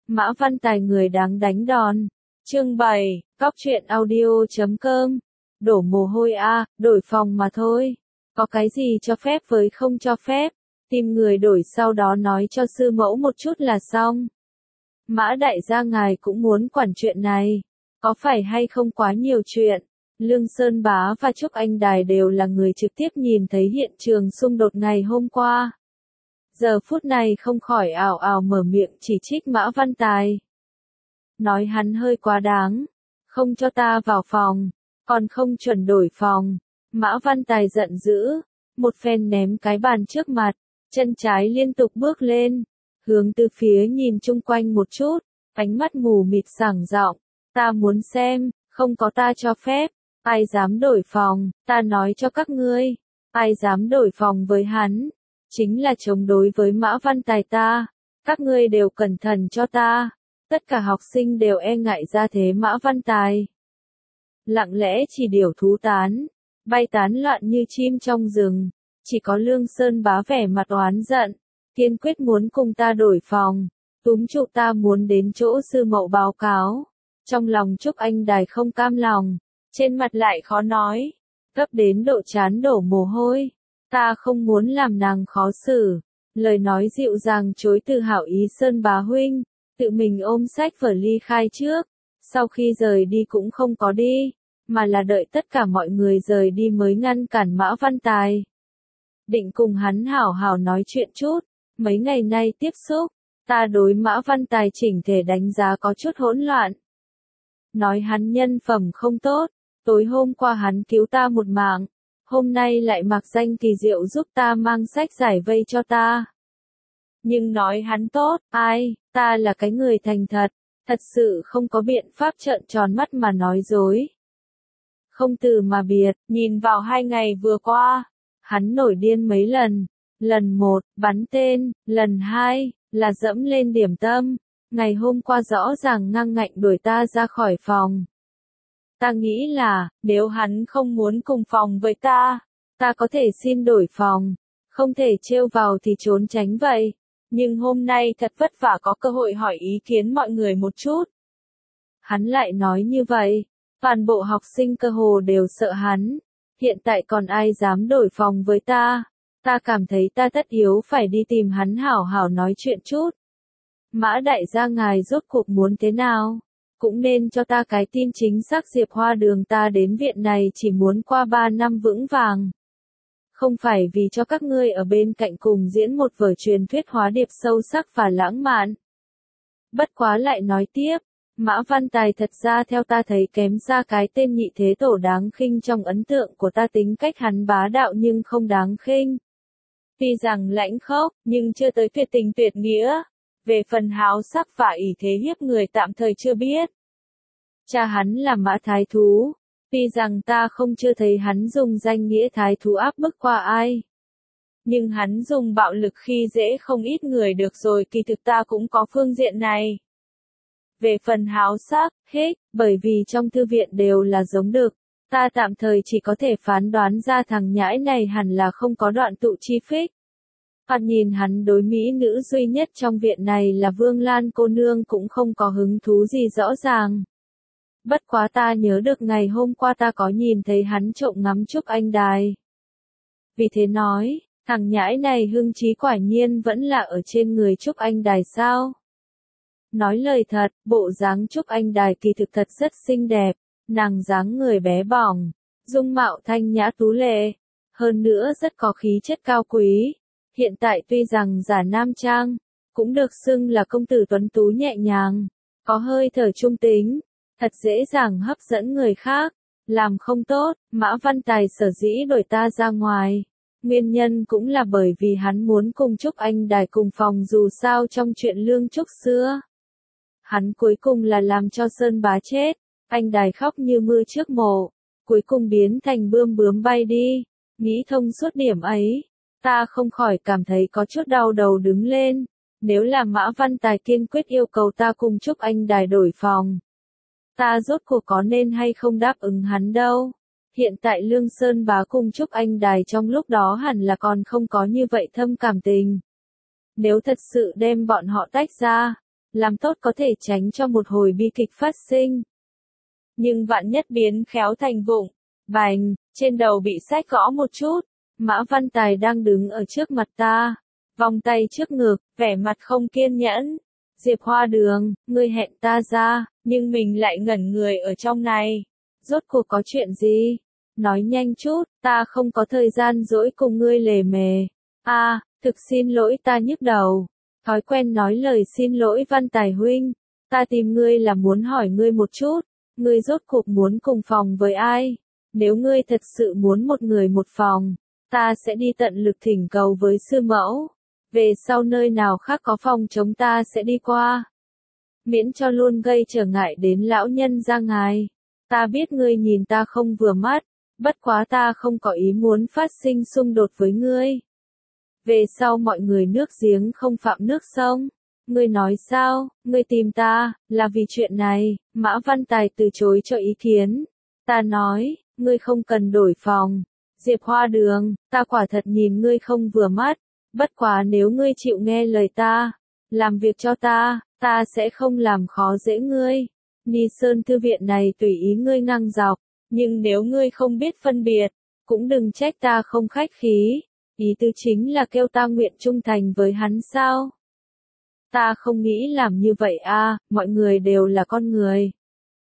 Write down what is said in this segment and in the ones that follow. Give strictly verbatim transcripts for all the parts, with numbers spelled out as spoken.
Mã Văn Tài người đáng đánh đòn. Chương bảy, Cóc truyện audio chấm com. Đổ mồ hôi a, à, đổi phòng mà thôi. Có cái gì cho phép với không cho phép, tìm người đổi sau đó nói cho sư mẫu một chút là xong. Mã đại gia ngài cũng muốn quản chuyện này, có phải hay không quá nhiều chuyện? Lương Sơn Bá và Trúc Anh Đài đều là người trực tiếp nhìn thấy hiện trường xung đột ngày hôm qua. Giờ phút này không khỏi ảo ảo mở miệng chỉ trích Mã Văn Tài. Nói hắn hơi quá đáng, không cho ta vào phòng, còn không chuẩn đổi phòng. Mã Văn Tài giận dữ, một phen ném cái bàn trước mặt, chân trái liên tục bước lên, hướng từ phía nhìn chung quanh một chút, ánh mắt mù mịt sảng giọng, ta muốn xem, không có ta cho phép, ai dám đổi phòng, ta nói cho các ngươi, ai dám đổi phòng với hắn, chính là chống đối với Mã Văn Tài ta, các ngươi đều cẩn thận cho ta. Tất cả học sinh đều e ngại ra thế Mã Văn Tài. Lặng lẽ chỉ điều thú tán, bay tán loạn như chim trong rừng, chỉ có Lương Sơn Bá vẻ mặt oán giận, kiên quyết muốn cùng ta đổi phòng, túm trụ ta muốn đến chỗ sư mẫu báo cáo. Trong lòng Trúc Anh Đài không cam lòng, trên mặt lại khó nói, gấp đến độ chán đổ mồ hôi, ta không muốn làm nàng khó xử, lời nói dịu dàng chối từ hảo ý Sơn Bá huynh. Tự mình ôm sách vở ly khai trước, sau khi rời đi cũng không có đi, mà là đợi tất cả mọi người rời đi mới ngăn cản Mã Văn Tài. Định cùng hắn hảo hảo nói chuyện chút, mấy ngày nay tiếp xúc, ta đối Mã Văn Tài chỉnh thể đánh giá có chút hỗn loạn. Nói hắn nhân phẩm không tốt, tối hôm qua hắn cứu ta một mạng, hôm nay lại mặc danh kỳ diệu giúp ta mang sách giải vây cho ta. Nhưng nói hắn tốt, ai, ta là cái người thành thật, thật sự không có biện pháp trợn tròn mắt mà nói dối. Không từ mà biệt, nhìn vào hai ngày vừa qua, hắn nổi điên mấy lần, lần một, bắn tên, lần hai, là dẫm lên điểm tâm, ngày hôm qua rõ ràng ngang ngạnh đuổi ta ra khỏi phòng. Ta nghĩ là, nếu hắn không muốn cùng phòng với ta, ta có thể xin đổi phòng, không thể trêu vào thì trốn tránh vậy. Nhưng hôm nay thật vất vả có cơ hội hỏi ý kiến mọi người một chút. Hắn lại nói như vậy, toàn bộ học sinh cơ hồ đều sợ hắn, hiện tại còn ai dám đổi phòng với ta, ta cảm thấy ta tất yếu phải đi tìm hắn hảo hảo nói chuyện chút. Mã đại gia ngài rốt cuộc muốn thế nào, cũng nên cho ta cái tin chính xác Diệp Hoa Đường ta đến viện này chỉ muốn qua ba năm vững vàng. Không phải vì cho các ngươi ở bên cạnh cùng diễn một vở truyền thuyết hóa điệp sâu sắc và lãng mạn. Bất quá lại nói tiếp, Mã Văn Tài thật ra theo ta thấy kém ra cái tên nhị thế tổ đáng khinh trong ấn tượng của ta, tính cách hắn bá đạo nhưng không đáng khinh. Tuy rằng lãnh khốc, nhưng chưa tới tuyệt tình tuyệt nghĩa. Về phần háo sắc và ỷ thế hiếp người tạm thời chưa biết. Cha hắn là Mã Thái Thú. Tuy rằng ta không chưa thấy hắn dùng danh nghĩa thái thú áp bức qua ai. Nhưng hắn dùng bạo lực khi dễ không ít người được rồi, kỳ thực ta cũng có phương diện này. Về phần háo sắc, hết, bởi vì trong thư viện đều là giống được, ta tạm thời chỉ có thể phán đoán ra thằng nhãi này hẳn là không có đoạn tụ chi phích. Hoặc nhìn hắn đối mỹ nữ duy nhất trong viện này là Vương Lan cô nương cũng không có hứng thú gì rõ ràng. Bất quá ta nhớ được ngày hôm qua ta có nhìn thấy hắn trộm ngắm Trúc Anh Đài. Vì thế nói, thằng nhãi này hưng trí quả nhiên vẫn là ở trên người Trúc Anh Đài sao? Nói lời thật, bộ dáng Trúc Anh Đài kỳ thực thật rất xinh đẹp, nàng dáng người bé bỏng, dung mạo thanh nhã tú lệ, hơn nữa rất có khí chất cao quý. Hiện tại tuy rằng giả nam trang, cũng được xưng là công tử tuấn tú nhẹ nhàng, có hơi thở trung tính. Thật dễ dàng hấp dẫn người khác, làm không tốt, Mã Văn Tài sở dĩ đổi ta ra ngoài. Nguyên nhân cũng là bởi vì hắn muốn cùng Trúc Anh Đài cùng phòng, dù sao trong chuyện Lương Trúc xưa. Hắn cuối cùng là làm cho Sơn Bá chết, Anh Đài khóc như mưa trước mộ, cuối cùng biến thành bươm bướm bay đi. Nghĩ thông suốt điểm ấy, ta không khỏi cảm thấy có chút đau đầu đứng lên. Nếu là Mã Văn Tài kiên quyết yêu cầu ta cùng Trúc Anh Đài đổi phòng, ta rốt cuộc có nên hay không đáp ứng hắn đâu. Hiện tại Lương Sơn Bá cùng Trúc Anh Đài trong lúc đó hẳn là còn không có như vậy thâm cảm tình. Nếu thật sự đem bọn họ tách ra, làm tốt có thể tránh cho một hồi bi kịch phát sinh. Nhưng vạn nhất biến khéo thành vụng, bành, trên đầu bị sách gõ một chút, Mã Văn Tài đang đứng ở trước mặt ta, vòng tay trước ngực, vẻ mặt không kiên nhẫn. Diệp Hoa Đường, ngươi hẹn ta ra, nhưng mình lại ngẩn người ở trong này. Rốt cuộc có chuyện gì? Nói nhanh chút, ta không có thời gian dỗi cùng ngươi lề mề. A, à, thực xin lỗi, ta nhức đầu. Thói quen nói lời xin lỗi Văn Tài huynh. Ta tìm ngươi là muốn hỏi ngươi một chút. Ngươi rốt cuộc muốn cùng phòng với ai? Nếu ngươi thật sự muốn một người một phòng, ta sẽ đi tận lực thỉnh cầu với sư mẫu. Về sau nơi nào khác có phòng chúng ta sẽ đi qua. Miễn cho luôn gây trở ngại đến lão nhân gia ngài. Ta biết ngươi nhìn ta không vừa mắt, bất quá ta không có ý muốn phát sinh xung đột với ngươi. Về sau mọi người nước giếng không phạm nước sông. Ngươi nói sao, ngươi tìm ta, là vì chuyện này. Mã Văn Tài từ chối cho ý kiến. Ta nói, ngươi không cần đổi phòng. Diệp Hoa Đường, ta quả thật nhìn ngươi không vừa mắt. Bất quá nếu ngươi chịu nghe lời ta, làm việc cho ta, ta sẽ không làm khó dễ ngươi. Ni Sơn Thư viện này tùy ý ngươi ngang dọc, nhưng nếu ngươi không biết phân biệt, cũng đừng trách ta không khách khí. Ý tứ chính là kêu ta nguyện trung thành với hắn sao? Ta không nghĩ làm như vậy a, mọi người đều là con người.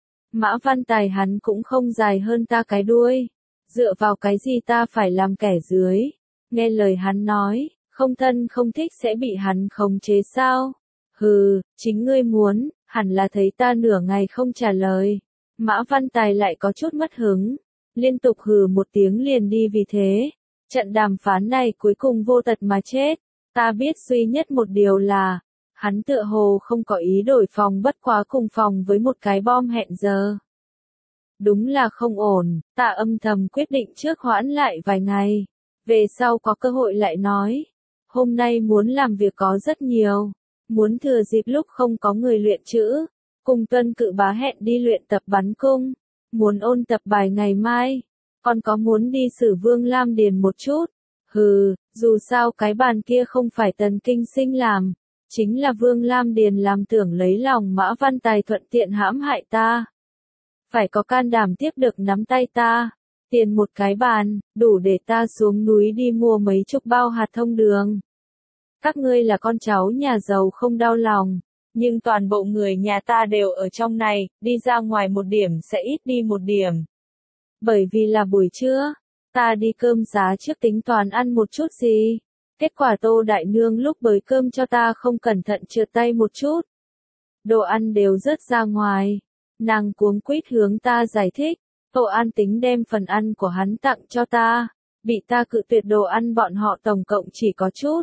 Mã Văn Tài hắn cũng không dài hơn ta cái đuôi. Dựa vào cái gì ta phải làm kẻ dưới? Nghe lời hắn nói, không thân không thích sẽ bị hắn khống chế sao? Hừ, chính ngươi muốn, hẳn là thấy ta nửa ngày không trả lời. Mã Văn Tài lại có chút mất hứng, liên tục hừ một tiếng liền đi vì thế. Trận đàm phán này cuối cùng vô tật mà chết. Ta biết duy nhất một điều là, hắn tựa hồ không có ý đổi phòng, bất quá cùng phòng với một cái bom hẹn giờ. Đúng là không ổn, ta âm thầm quyết định trước hoãn lại vài ngày. Về sau có cơ hội lại nói. Hôm nay muốn làm việc có rất nhiều. Muốn thừa dịp lúc không có người luyện chữ. Cùng Tuân Cự Bá hẹn đi luyện tập bắn cung. Muốn ôn tập bài ngày mai. Còn có muốn đi Sử Vương Lam Điền một chút. Hừ, dù sao cái bàn kia không phải Tần Kinh Sinh làm. Chính là Vương Lam Điền làm, tưởng lấy lòng Mã Văn Tài thuận tiện hãm hại ta. Phải có can đảm tiếp được nắm tay ta. Tiền một cái bàn, đủ để ta xuống núi đi mua mấy chục bao hạt thông đường. Các ngươi là con cháu nhà giàu không đau lòng, nhưng toàn bộ người nhà ta đều ở trong này, đi ra ngoài một điểm sẽ ít đi một điểm. Bởi vì là buổi trưa, ta đi cơm giá trước tính toán ăn một chút gì. Kết quả Tô Đại Nương lúc bới cơm cho ta không cẩn thận trượt tay một chút. Đồ ăn đều rớt ra ngoài. Nàng cuống quýt hướng ta giải thích. Tô An tính đem phần ăn của hắn tặng cho ta. Bị ta cự tuyệt, đồ ăn bọn họ tổng cộng chỉ có chút.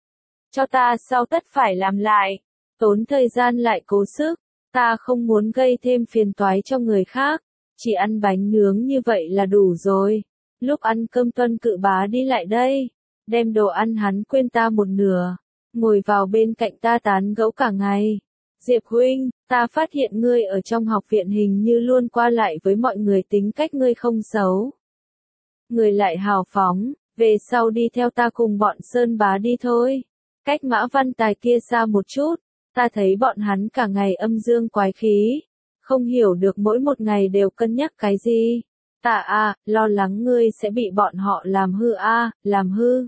Cho ta sau tất phải làm lại. Tốn thời gian lại cố sức. Ta không muốn gây thêm phiền toái cho người khác. Chỉ ăn bánh nướng như vậy là đủ rồi. Lúc ăn cơm Tuân Cự Bá đi lại đây. Đem đồ ăn hắn quên ta một nửa. Ngồi vào bên cạnh ta tán gẫu cả ngày. Diệp huynh, ta phát hiện ngươi ở trong học viện hình như luôn qua lại với mọi người, tính cách ngươi không xấu. Người lại hào phóng, về sau đi theo ta cùng bọn Sơn Bá đi thôi. Cách Mã Văn Tài kia xa một chút, ta thấy bọn hắn cả ngày âm dương quái khí. Không hiểu được mỗi một ngày đều cân nhắc cái gì. Ta a, lo lắng ngươi sẽ bị bọn họ làm hư a, làm hư.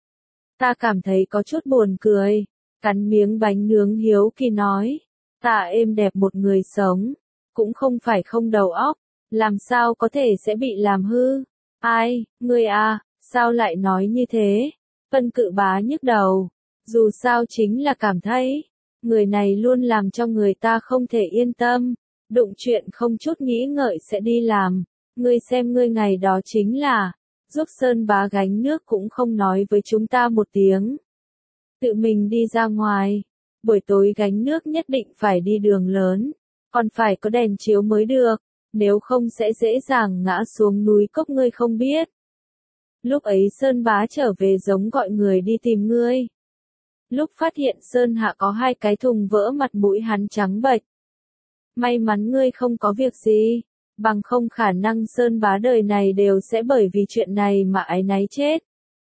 Ta cảm thấy có chút buồn cười. Cắn miếng bánh nướng hiếu kỳ nói. Ta êm đẹp một người sống. Cũng không phải không đầu óc. Làm sao có thể sẽ bị làm hư? Ai, ngươi à, sao lại nói như thế? Tuân Cự Bá nhức đầu. Dù sao chính là cảm thấy. Người này luôn làm cho người ta không thể yên tâm. Đụng chuyện không chút nghĩ ngợi sẽ đi làm. Ngươi xem ngươi ngày đó chính là. Giúp Sơn Bá gánh nước cũng không nói với chúng ta một tiếng. Tự mình đi ra ngoài. Buổi tối gánh nước nhất định phải đi đường lớn. Còn phải có đèn chiếu mới được. Nếu không sẽ dễ dàng ngã xuống núi cốc, ngươi không biết. Lúc ấy Sơn Bá trở về giống gọi người đi tìm ngươi. Lúc phát hiện Sơn Hạ có hai cái thùng vỡ, mặt mũi hắn trắng bệch. May mắn ngươi không có việc gì. Bằng không khả năng Sơn Bá đời này đều sẽ bởi vì chuyện này mà áy náy chết.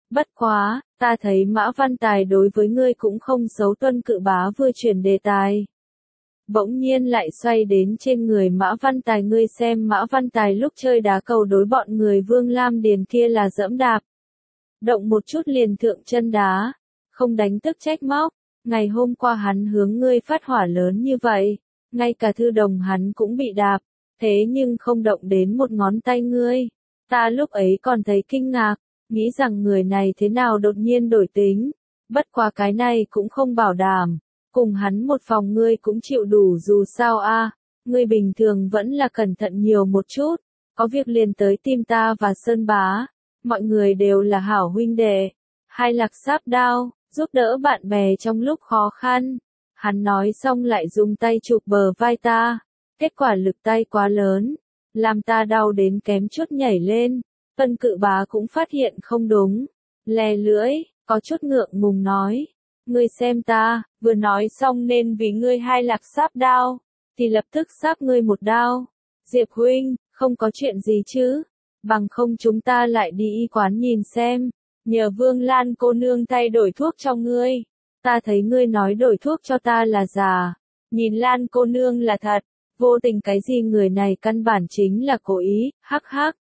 Bất quá, ta thấy Mã Văn Tài đối với ngươi cũng không xấu. Tuân Cự Bá vừa chuyển đề tài, bỗng nhiên lại xoay đến trên người Mã Văn Tài. Ngươi xem Mã Văn Tài lúc chơi đá cầu đối bọn người Vương Lam Điền kia là dẫm đạp, động một chút liền thượng chân đá, không đánh tức trách móc. Ngày hôm qua hắn hướng ngươi phát hỏa lớn như vậy, ngay cả thư đồng hắn cũng bị đạp, thế nhưng không động đến một ngón tay ngươi. Ta lúc ấy còn thấy kinh ngạc, nghĩ rằng người này thế nào đột nhiên đổi tính, bất quá cái này cũng không bảo đảm, cùng hắn một phòng ngươi cũng chịu đủ dù sao a. Ngươi bình thường vẫn là cẩn thận nhiều một chút, có việc liền tới tìm ta và Sơn Bá, mọi người đều là hảo huynh đệ, hai lạc sáp đao, giúp đỡ bạn bè trong lúc khó khăn. Hắn nói xong lại dùng tay chụp bờ vai ta, kết quả lực tay quá lớn, làm ta đau đến kém chút nhảy lên. Tuân Cự Bá cũng phát hiện không đúng, lè lưỡi, có chút ngượng ngùng nói, ngươi xem ta, vừa nói xong nên vì ngươi hai lạc sáp đao, thì lập tức sáp ngươi một đao. Diệp huynh, không có chuyện gì chứ, bằng không chúng ta lại đi y quán nhìn xem, nhờ Vương Lan cô nương thay đổi thuốc cho ngươi. Ta thấy ngươi nói đổi thuốc cho ta là giả, nhìn Lan cô nương là thật, vô tình cái gì người này căn bản chính là cố ý, hắc hắc.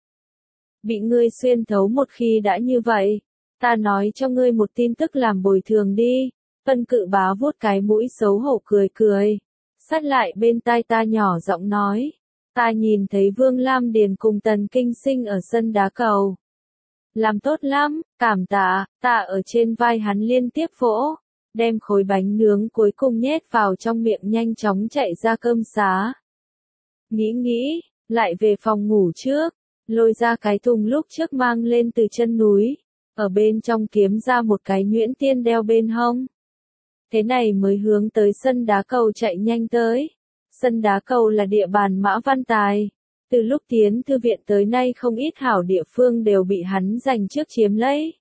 Bị ngươi xuyên thấu một khi đã như vậy, ta nói cho ngươi một tin tức làm bồi thường đi. Tuân Cự Bá vuốt cái mũi xấu hổ cười cười, sát lại bên tai ta nhỏ giọng nói, ta nhìn thấy Vương Lam Điền cùng Tần Kinh Sinh ở sân đá cầu. Làm tốt lắm, cảm tạ. Ta ở trên vai hắn liên tiếp vỗ, đem khối bánh nướng cuối cùng nhét vào trong miệng nhanh chóng chạy ra cơm xá. Nghĩ nghĩ, lại về phòng ngủ trước, lôi ra cái thùng lúc trước mang lên từ chân núi, ở bên trong kiếm ra một cái nhuyễn tiên đeo bên hông. Thế này mới hướng tới sân đá cầu chạy nhanh tới. Sân đá cầu là địa bàn Mã Văn Tài. Từ lúc tiến thư viện tới nay không ít hảo địa phương đều bị hắn giành trước chiếm lấy.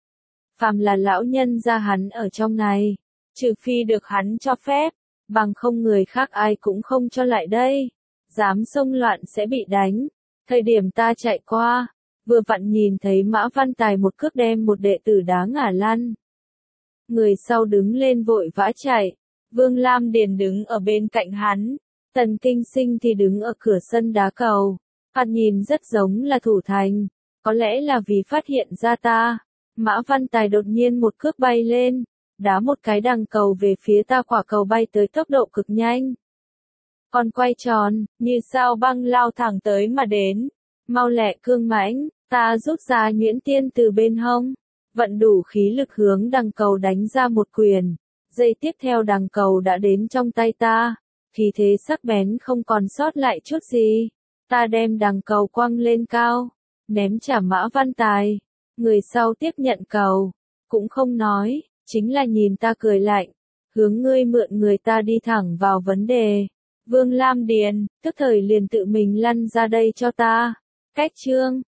Phàm là lão nhân gia hắn ở trong này, trừ phi được hắn cho phép, bằng không người khác ai cũng không cho lại đây. Dám xông loạn sẽ bị đánh. Thời điểm ta chạy qua, vừa vặn nhìn thấy Mã Văn Tài một cước đem một đệ tử đá ngả lăn. Người sau đứng lên vội vã chạy, Vương Lam Điền đứng ở bên cạnh hắn, Tần Kinh Sinh thì đứng ở cửa sân đá cầu. Hắn nhìn rất giống là thủ thành, có lẽ là vì phát hiện ra ta. Mã Văn Tài đột nhiên một cước bay lên, đá một cái đằng cầu về phía ta, quả cầu bay tới tốc độ cực nhanh. Còn quay tròn, như sao băng lao thẳng tới mà đến. Mau lẹ cương mãnh, ta rút ra nhuyễn tiên từ bên hông, vận đủ khí lực hướng đằng cầu đánh ra một quyền. Giây tiếp theo đằng cầu đã đến trong tay ta, khí thế sắc bén không còn sót lại chút gì. Ta đem đằng cầu quăng lên cao, ném trả Mã Văn Tài. Người sau tiếp nhận cầu, cũng không nói, chính là nhìn ta cười lạnh, hướng ngươi mượn người ta đi thẳng vào vấn đề. Vương Lam Điền, tức thời liền tự mình lăn ra đây cho ta. Cách chương